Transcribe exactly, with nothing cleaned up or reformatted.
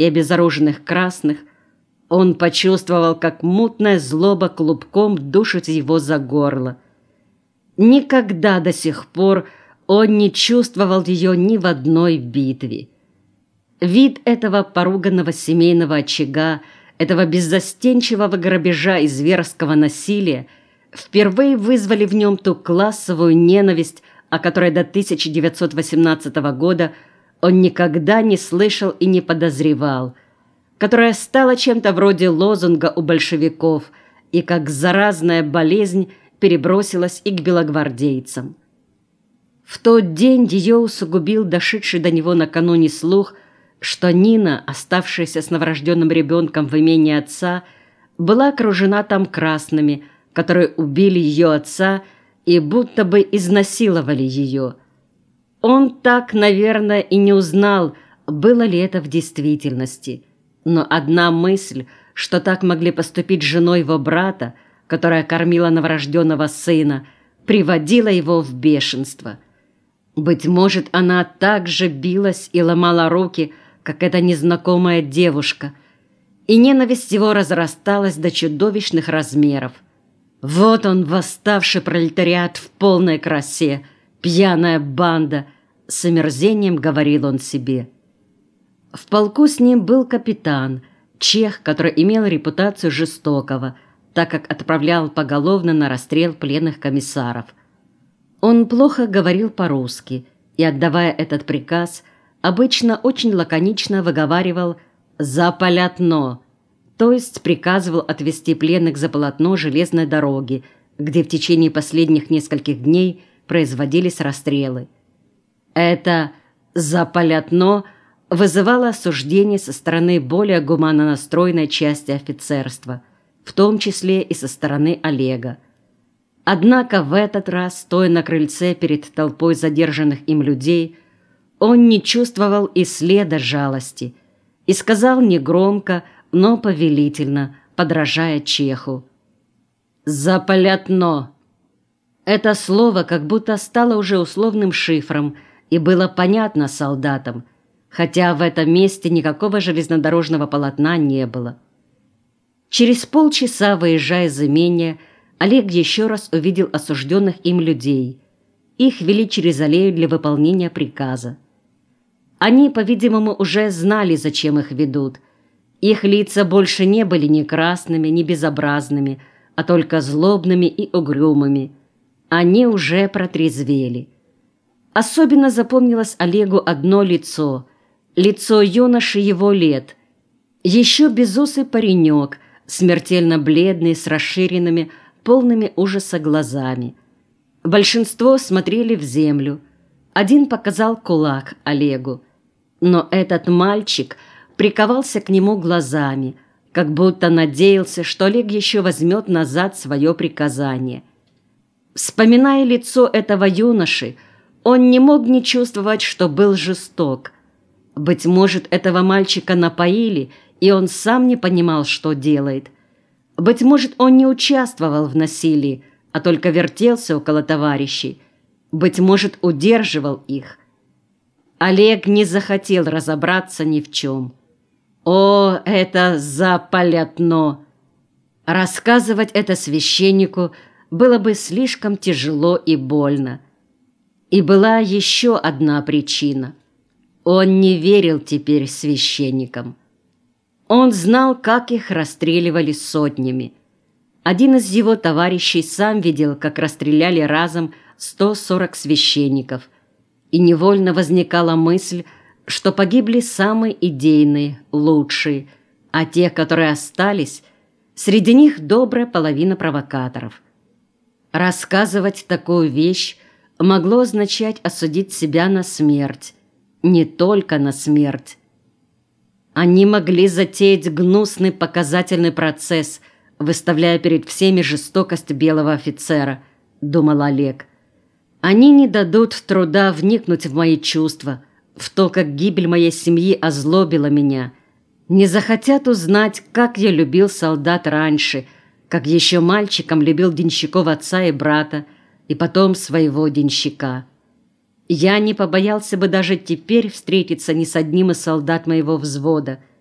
и обезоруженных красных, он почувствовал, как мутная злоба клубком душит его за горло. Никогда до сих пор он не чувствовал ее ни в одной битве. Вид этого поруганного семейного очага, этого беззастенчивого грабежа и зверского насилия впервые вызвали в нем ту классовую ненависть, о которой до тысяча девятьсот восемнадцатого года он никогда не слышал и не подозревал, которая стала чем-то вроде лозунга у большевиков и как заразная болезнь перебросилась и к белогвардейцам. В тот день ее усугубил дошедший до него накануне слух, что Нина, оставшаяся с новорожденным ребенком в имении отца, была окружена там красными, которые убили ее отца и будто бы изнасиловали ее. Он так, наверное, и не узнал, было ли это в действительности. Но одна мысль, что так могли поступить с женой его брата, которая кормила новорожденного сына, приводила его в бешенство. Быть может, она так же билась и ломала руки, как эта незнакомая девушка, и ненависть его разрасталась до чудовищных размеров. Вот он, восставший пролетариат в полной красе, пьяная банда, с омерзением говорил он себе. В полку с ним был капитан, чех, который имел репутацию жестокого, так как отправлял поголовно на расстрел пленных комиссаров. Он плохо говорил по-русски и, отдавая этот приказ, обычно очень лаконично выговаривал «за полотно», то есть приказывал отвезти пленных за полотно железной дороги, где в течение последних нескольких дней производились расстрелы. Это «за полотно» вызывало осуждение со стороны более гуманно настроенной части офицерства, в том числе и со стороны Олега. Однако в этот раз, стоя на крыльце перед толпой задержанных им людей, он не чувствовал и следа жалости и сказал негромко, но повелительно, подражая чеху: «За полотно!» Это слово как будто стало уже условным шифром и было понятно солдатам, хотя в этом месте никакого железнодорожного полотна не было. Через полчаса, выезжая из имения, Олег еще раз увидел осужденных им людей. Их вели через аллею для выполнения приказа. Они, по-видимому, уже знали, зачем их ведут. Их лица больше не были ни красными, ни безобразными, а только злобными и угрюмыми. Они уже протрезвели. Особенно запомнилось Олегу одно лицо – лицо юноши его лет. Еще безусый паренек, смертельно бледный, с расширенными, полными ужаса глазами. Большинство смотрели в землю. Один показал кулак Олегу. Но этот мальчик приковался к нему глазами, как будто надеялся, что Олег еще возьмет назад свое приказание. Вспоминая лицо этого юноши, он не мог не чувствовать, что был жесток. Быть может, этого мальчика напоили, и он сам не понимал, что делает. Быть может, он не участвовал в насилии, а только вертелся около товарищей. Быть может, удерживал их. Олег не захотел разобраться ни в чем. О, это за полотно! Рассказывать это священнику было бы слишком тяжело и больно. И была еще одна причина. Он не верил теперь священникам. Он знал, как их расстреливали сотнями. Один из его товарищей сам видел, как расстреляли разом сто сорок священников, и невольно возникала мысль, что погибли самые идейные, лучшие, а те, которые остались, среди них добрая половина провокаторов. Рассказывать такую вещь могло означать осудить себя на смерть, не только на смерть. Они могли затеять гнусный показательный процесс, выставляя перед всеми жестокость белого офицера, думал Олег. Они не дадут труда вникнуть в мои чувства, в то, как гибель моей семьи озлобила меня. Не захотят узнать, как я любил солдат раньше, как еще мальчиком любил денщиков отца и брата, и потом своего денщика. Я не побоялся бы даже теперь встретиться ни с одним из солдат моего взвода.